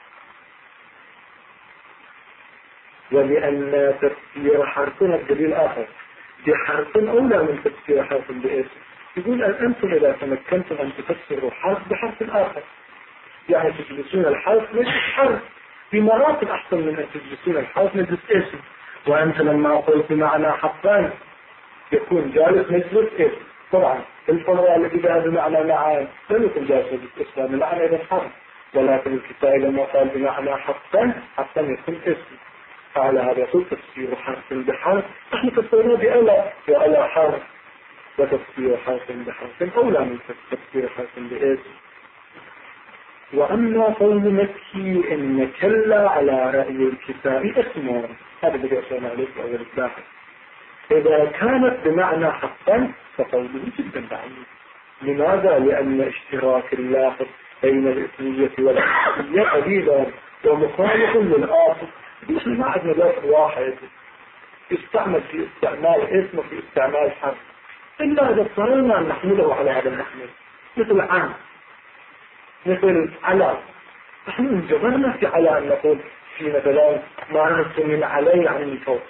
A: ولأن تفسير حرفنا الدليل آخر بحرف أولى من تفسير حرف باسم. يقول أن أنتم إذا تمكنتم أن تفسروا حرف بحرف آخر، يعني تجلسون الحرف مجلس حرف بمراتب أحسن من أن تجلسون الحرف مجلس اسم. وأنت لما قلت بمعنى حقان يكون جالس مجلس اسم، طبعا الفرع الذي بها بمعنى معان لم يكن جالس مجلس اسم، معنى إذا حرف ولكن الكسائي لما قال بمعنى حقا يكون اسم، فعلى هذا يقول تفسير حرف بحرف. نحن فسرنا بألا وألا حرف، وتفسير حرف بحرف أولى من تفسير حرف باسم. وأما قول مكي إن كلا على رأي الكسائي اسمه، هذا بدي أشياء عليك أول الباحث. إذا كانت بمعنى حقا فقوله جدا بعيد. لماذا؟ لأن اشتراك اللافظ بين الاسمية والحرفية قليلا ومخالف للآخر. مثل ما عندنا لافظ واحد يستعمل في استعمال اسم وفي استعمال حرف، إلا إذا اضطررنا أن نحمله على هذا المحمل، مثل عن، مثل على. نحن انجبرنا في على أن نقول في مثلا ما نرسل من علي عن من فوق،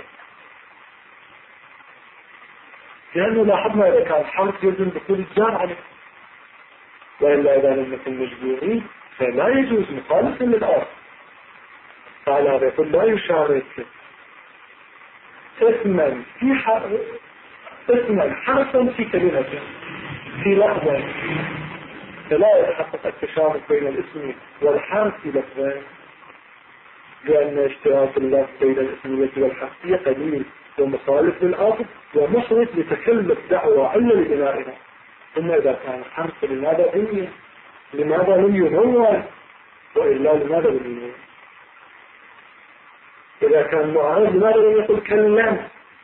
A: لأنه لاحظنا إذا كان حرف يلزم دخول الجار عليه، وإلا إذا لم نكن مجبورين فلا يجوز مخالفا للآخر. فعلى هذا يقول لا يشارك اسما حرفا في كلمة في لفظة، فلا يتحقق التشابك بين الاسم والحرف في لفظين، لأن اشتراك اللفظ بين الاسمية والحرفية قليل ومخالف للآخر ومحرج لتكلف دعوة علة لبنائها. ثم إذا كان حرف لماذا بني؟ لماذا لم ينون؟ وإلا لماذا لم ينون؟ إذا كان معارض لماذا لم يقل كلم؟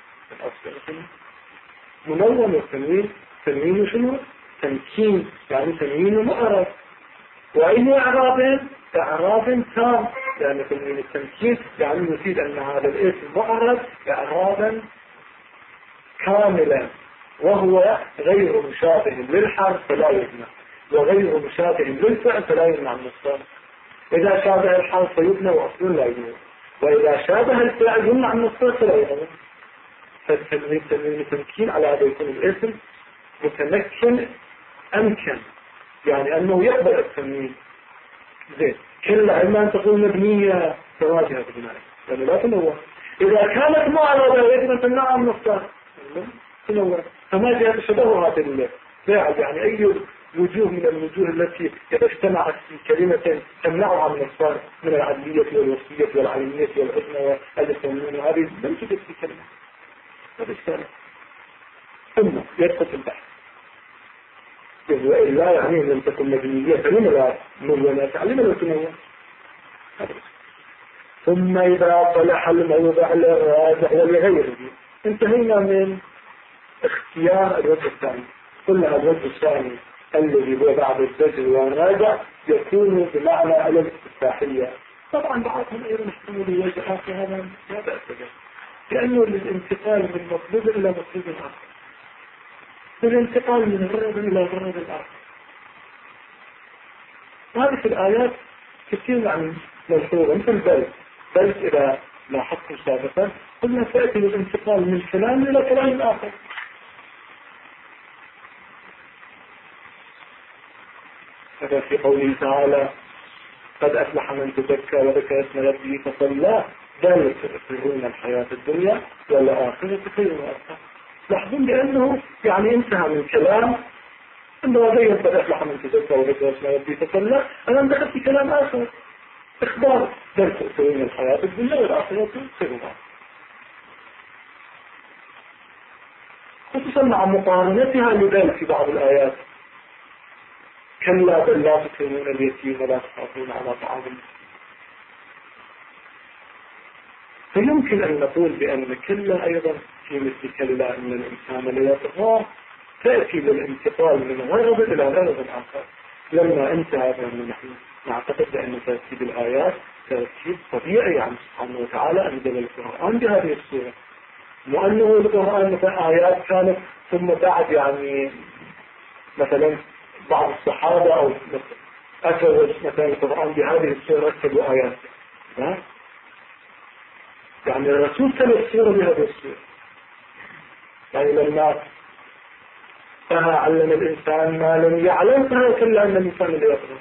A: منون والتنوين، تنوين شنو؟ تمكين، يعني تنوين معرض. وأي إعراب تام، لأن تنوين التمكين يعني يفيد أن هذا الاسم معرض إعرابا كاملا، وهو غير مشابه للحرف فلا يبنى، وغير مشابه للفعل فلا يمنع من الصرف. إذا شابه الحرف فيبنى وأصل لا يبنى، وإذا شابه الفعل يمنع من الصرف فلا يبنى. فالتنوين تنوين التمكين على هذا يكون الاسم متمكن أمكن، يعني أنه يقبل التنوين. زين، كل علما أن تكون مبنية تواجهة بناء، يعني لا تنوع. إذا كانت معرضة يجب أن تمنعها من الصرف تنوع. فما جاء تشبهها بالفاعل، يعني أي وجوه من الوجوه التي إذا اجتمعت في كلمة تمنعها من الصرف من العدلية والوصية والعلمية والعدمة والتنوين، هذه لم توجد في كلمة. هذا الشيء ثم يدخل البحث، وإلا يعني لم تكن مبنية فلما لا نوع تعلم لا تنوع. ثم إذا طلح الموضع للراجع ولغيره انتهينا من اختيار الوجه الثاني. قلنا الوجه الثاني الذي هو بعد الزجر والراجع يكون بمعنى الاستفتاحية. طبعا بعضهم أيضا يحتمل الوجه آخر، هذا لا بأس به، لأنه للانتقال من مطلوب إلى مطلوب آخر، للانتقال من غرض إلى غرض آخر. وهذه في الآيات كثير يعني ملحوظة، مثل بل إذا لاحظتم سابقا قلنا تأتي للانتقال من كلام إلى كلام آخر. هذا في قوله تعالى قد أفلح من تزكى وذكر اسم ربه فصلى بل تؤثرون الحياة الدنيا والآخرة خير وأبقى. لاحظون بأنه يعني انتهى من كلام انه زي قد أفلح من تزكى وذكر اسم ربه فصلى، أنا دخلت في كلام آخر إخبار بل تؤثرون الحياة الدنيا والآخرة خير وأبقى، خصوصا مع مقارنتها لذلك في بعض الآيات كلا بل لا تكرمون اليتيم ولا تحاضون على طعام المسكين. فيمكن أن نقول بأن كلا أيضا في مثل كلا أن الإنسان لا يطغى تأتي للانتقال من غرض إلى غرض آخر. لما انتهى بأن نحن نعتقد بأن ترتيب الآيات ترتيب طبيعي عن سبحانه وتعالى أنزل القرآن بهذه الصورة، وأنه القرآن مثلا آيات كانت ثم بعد يعني مثلا بعض الصحابة أو أتوا مثلا القرآن بهذه الصورة رتبوا آيات، يعني الرسول كان الصورة بهذه الصورة. يعني لما علم الإنسان ما لم يعلم فكلا أن الإنسان لا يقدر،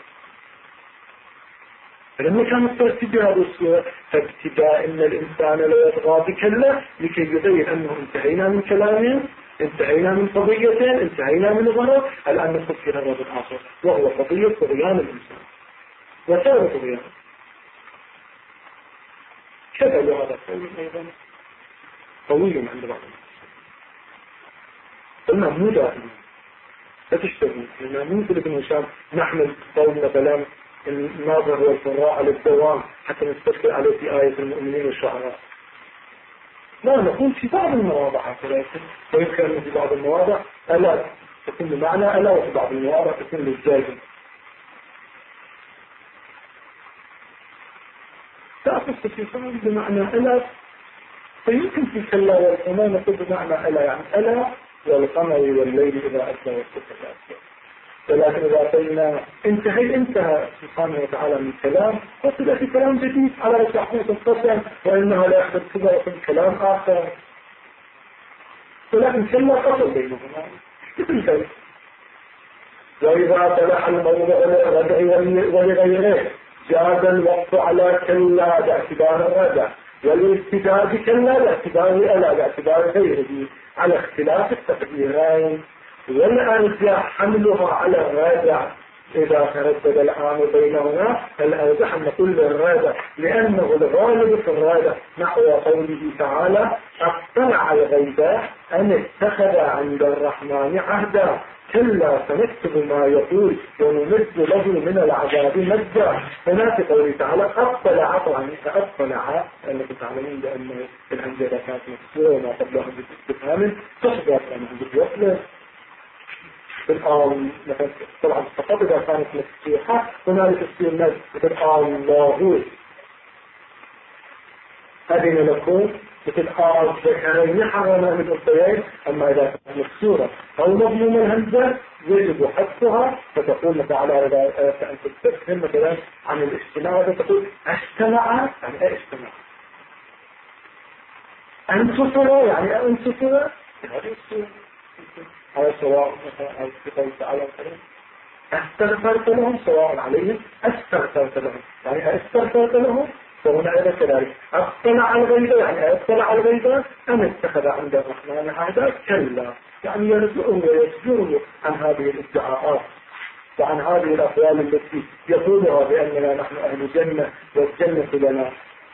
A: فلما كان الترتيب بهذه الصورة فابتداء أن الإنسان لا يطغى بكلا لكي يبين أنه انتهينا من كلامه، انتهينا من قضيتين، انتهينا من غرض، الآن ندخل في غرض آخر وهو قضية طغيان الإنسان. وكان طغيانا. كذا هذا القول أيضا طويل عند بعض الناس. قلنا مو دائما لا تشتغل لما ممكن ابن هشام نحمل قول مثلا الناظر والقراء على الدوام حتى نستشكل عليه في آية المؤمنين والشعراء. لا نقول في بعض المواضع هكذا، ويذكر أنه في بعض المواضع ألا تكون بمعنى ألا، وفي بعض المواضع تكون للجازم. تأخذ في صعب بمعنى ألا، فيمكن في كلا والقمر نقول بمعنى ألا، يعني ألا والقمر والليل إذا أسلى والسكة أسلى. ولكن إذا قلنا انتهى سبحانه وتعالى من كلام، وصل في كلام جديد على تحقيق القسم، وإنها لا يحدث كذا وكل كلام آخر. ولكن كلا قصر بينهما مثل ذلك. وإذا تلح الموضوع للردع ولغيره جاز الوقت على كلا باعتبار الردع، والابتداء بكلا باعتبار ألا باعتبار غيره على اختلاف التقديرين. والأرجح حملها على الرادع إذا تردد الآن بينهما، الأرجح أن كل الرادع، لأنه الغالب في الرادع نحو قوله تعالى اطلع الغيب أن اتخذ عند الرحمن عهدا كلا سنكتب ما يقول ونمد له من العذاب مدا. هناك قوله تعالى اطلع، طبعا اطلع لأنكم تعلمون بأن الهمزة كانت مكسورة وما قبلها باستفهام تحضر أنه بيطلق بالآن مثلا. طبعا فقط إذا كانت مفتوحة هنالك تصير نزل مثل الله أذن لكم، مثل ذكرين حرم من الأنثيين. أما إذا كانت مكسورة أو مضموم الهمزة يجب حذفها، فتقول مثلا على أن تستفهم مثلا عن الاجتماع، فتقول اجتمع، يعني ايه اجتمع؟ انتصر، يعني انتصر، هذا الصورة على سواء مثلا في قول تعالى استغفرت لهم سواء عليهم استغفرت لهم، يعني استغفرت لهم. فهنا أيضا كذلك اطلع على الغيب، يعني اطلع على الغيب أم اتخذ عند الرحمن عهدا كلا، يعني يرجعه ويسجره عن هذه الادعاءات وعن هذه الأقوال التي يقولها بأننا نحن أهل جنة والجنة لنا.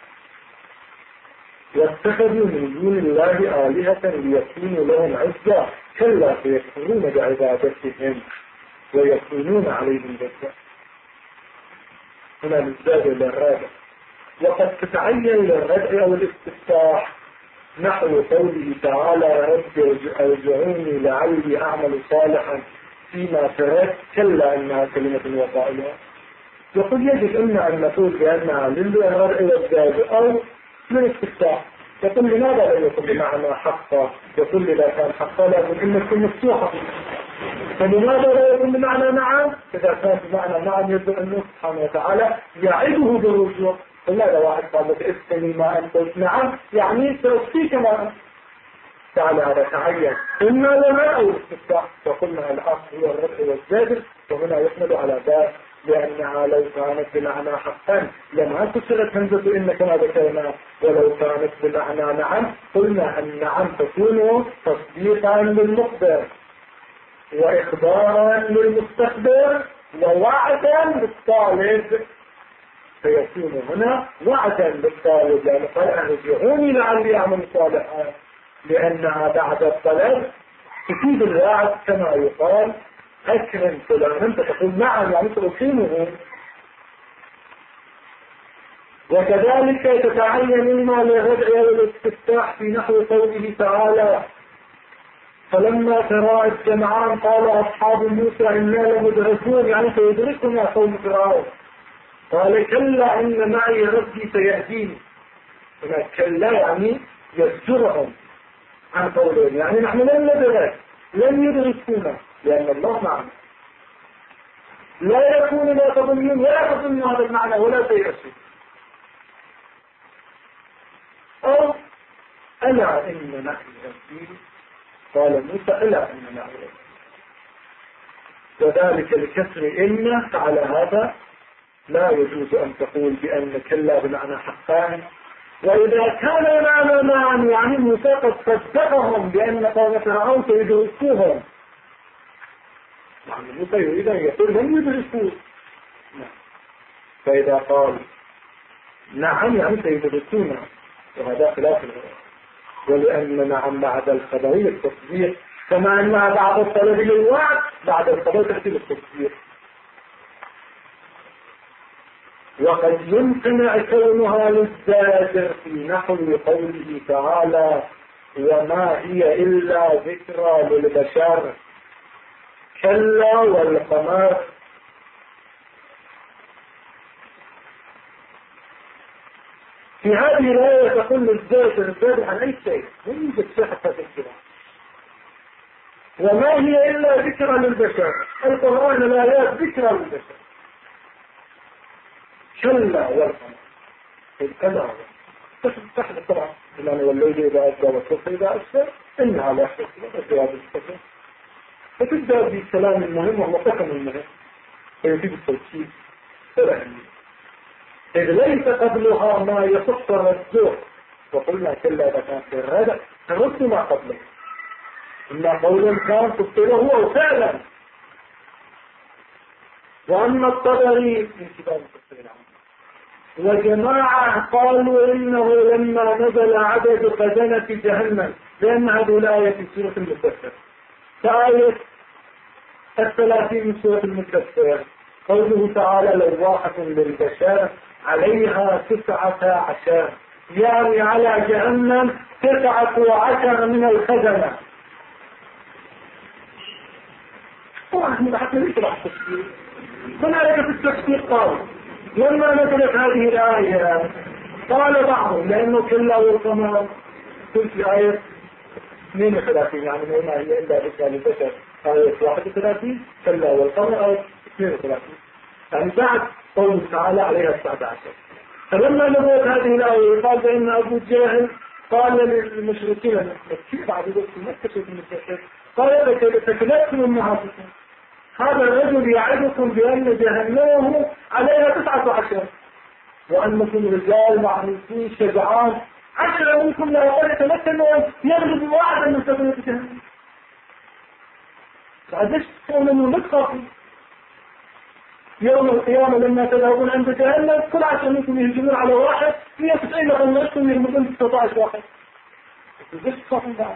A: واتخذوا من دون الله آلهة ليكونوا لهم عزا كلا سيكفرون بعبادتهم ويكونون عليهم جزا. هنا نزداد للرادع. وقد تتعين للردع أو الاستفتاح نحو قوله تعالى رب ارجعوني لعلي أعمل صالحا فيما تركت كلا إنها كلمة وقائلها. يقول يجب أن نقول بأنها للردع والزاد أو للاستفتاح. يقول لماذا لا يكون بمعنى حقا؟ يقول إذا كان حقا لازم أن يكون مفتوحا. فلماذا لا يكون بمعنى نعم؟ إذا كان بمعنى نعم يجب أن سبحانه وتعالى يعده بالرجوع. فلا واحد قال اسمي ما أنت قلت نعم، يعني سأفتيك ما أنت. تعالى هذا تعين إما لما أو الاستفتاح. وقلنا الأصل هو الرفع والزادر، وهنا يحمل على ذلك لأنها لو كانت بمعنى حقا لما كسرت همزة إن كما ذكرنا، ولو كانت بمعنى نعم قلنا أن نعم تكون تصديقا للمخبر وإخبارا للمستخبر ووعدا للطالب، فيكون هنا وعدا للطالب، لأن قال ارجعوني لعلي أعمل صالحا، لأنها بعد الطلب تفيد الوعد كما يقال أكرم فلانا، فتقول نعم يعني تقيمه. وكذلك تتعين إما للردع والاستفتاح في نحو قوله تعالى فلما تراءى الجمعان قال أصحاب موسى إنا لمدركون، يعني سيدركنا قوم فرعون. قال كلا إن معي ربي سيهديني. هنا كلا يعني يزجرهم عن قولهم، يعني نحن لن يدركونا لأن الله معنا. لا يكون لا تظنون ولا تظنوا هذا المعنى ولا تيأسوا. أو ألا إن معي ربي، قال موسى ألا إن معي ربي، وذلك لكسر إن. فعلى هذا لا يجوز أن تقول بأن كلا بمعنى حقان. وإذا كان معنى معا يعني موسى قد صدقهم بأن قوم فرعون سيدركوهم، يعني موسى يريد أن يقول لن يدركوه. فإذا قال نعم يعني سيدرسون وهذا خلاف الغير، ولأن نعم بعد الخبرية التصديق، كما أنها بعد الطلب للوعد بعد الخبر تأتي التصديق. وقد يمكن كونها للزاجر في نحو قوله تعالى وما هي إلا ذكرى للبشر كلا والقمر. في هذه الآية تقول الزاجر عن أي شيء يوجد صحة الكلام، وما هي إلا ذكرى للبشر. القرآن الآيات ذكرى للبشر كلا والقمر. الكلا تحدث طبعا الآن والليل إذا أدى والصبح إذا أسفر إنها لا شك لا السفر، فتبدأ بكلام المهم وهو قسم المهم فيجيب التوكيد فلا إذ ليس قبلها ما يصف الرجوع، وقلنا كلا إذا كان في الردع ترد ما قبله إلا قولا كان تبطله أو فعلا. وأما الطبري من كتاب التفسير وجماعة قالوا إنه لما نزل عدد خزنة جهنم، لأن هذه الآية في سورة المدثر كآية 30 من سورة المدثر قوله تعالى لواحة للبشر عليها 19 يعني على جهنم 19 من الخزنة. طبعا حتى ليس راح تفسير هنالك في التفسير قال لما نزلت هذه الآية قال بعضهم لأنه كلا والقمر كل في آية 32 يعني ما هي إلا ذكرى للبشر آية 31 كلا والقمر آية 32 يعني بعد قوله تعالى عليها 19. فلما نزلت هذه الآية قال بأن أبو جاهل قال للمشركين كيف بعد ذلك مكة المشركين قال فكلتكم أمهاتكم هذا الرجل يعدكم بأن جهنم عليها 19 وأنكم رجال معروفين شجعان 10 منكم لا يقل يتمكنوا يغلب واحدا من سبيل جهنم. فعدش تكون أنه نتخاف يوم القيامة لما تذهبون عند جهنم كل 10 منكم يهجمون على واحد 190 لغنشكم يهجمون 19 واحد. فعدش تخافون بعض.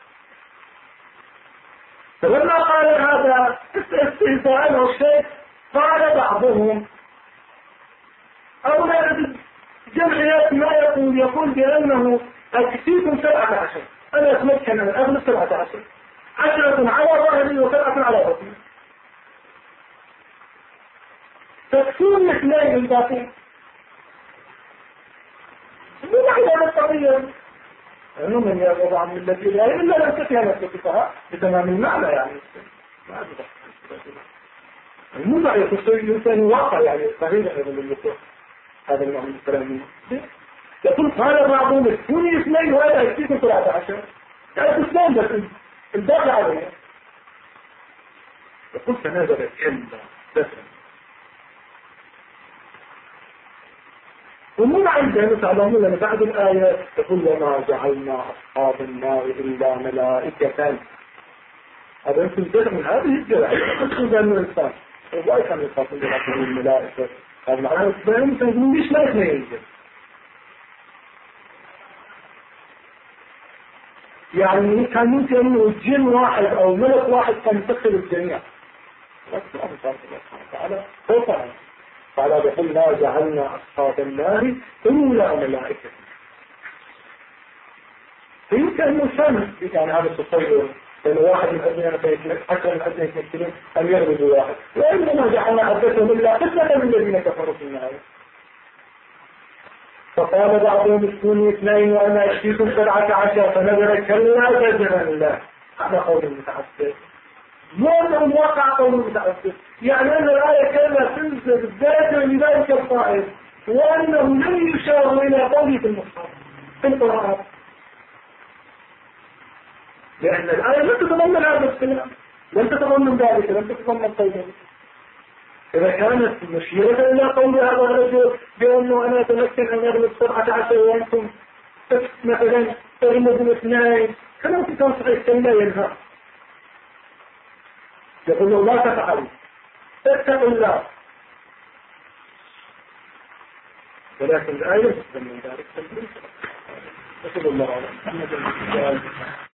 A: فلما قال هذا استهزاء أو شيء قال بعضهم أو لا جمعيات ما يقول بأنه أكفيكم 17 أنا أتمكن أن أغلب 17 10 على ظهري و7 على بطني تكفون اثنين الباقين من هذا الطريق أنه من يضع من الذي لا إلا لم تفهم الفقهاء بتمام المعنى يعني ما أدرك الموضع يتصل الإنسان واقع يعني صحيح هذا النوع من الكلام يقول قال بعضهم اكفوني 2 ولا يكفيكم 13 يعني 2 بس الباقي عليه. يقول فنزل كلمة دسم ومن عندنا تعلمون أن بعد الآيات تقول وما جعلنا أصحاب النار إلا ملائكة. هذا أنتم جزء من هذه الجرائم أنتم ذا الإنسان ولا كان يخاطب بهذه الملائكة هذا معناه أنتم تقولون ليش لا يتنين يعني كان ممكن أنه جن واحد أو ملك واحد كان يدخل الجميع لكن الله سبحانه وتعالى فوقها قال بقول لا جعلنا أصحاب النار إلا ملائكة. فيمكن أنه سامح يعني هذا التصور لأن واحد من أبنائنا فيتمك حتى من أبنائنا يتمكنون أن يغلبوا واحد وإنما جعلنا عدتهم إلا قسمة من الذين كفروا في النهاية. فقال بعضهم اسكوني 2 وأنا أشفيكم 17 فنظر كلا زجرا لا. هذا قول المتعسف يوم واقع قول المتعسف يعني أن الآية كانت تنزل الزاجر لذلك القائل وأنه لم يشار إلى قوله في المصحف في القرآن لأن الآية لم تتضمن هذا الكلام لم تتضمن ذلك لم تتضمن قوله. إذا كانت مشيرة إلى قول هذا الرجل بأنه أنا أتمكن أن أغلب 17 وأنتم مثلا تغلبوا 2 كما تكون صحيح كلا ينهى يقول لا تفعل اتقوا الله ولكن الآية تسمى ذلك. نسأل الله على محمد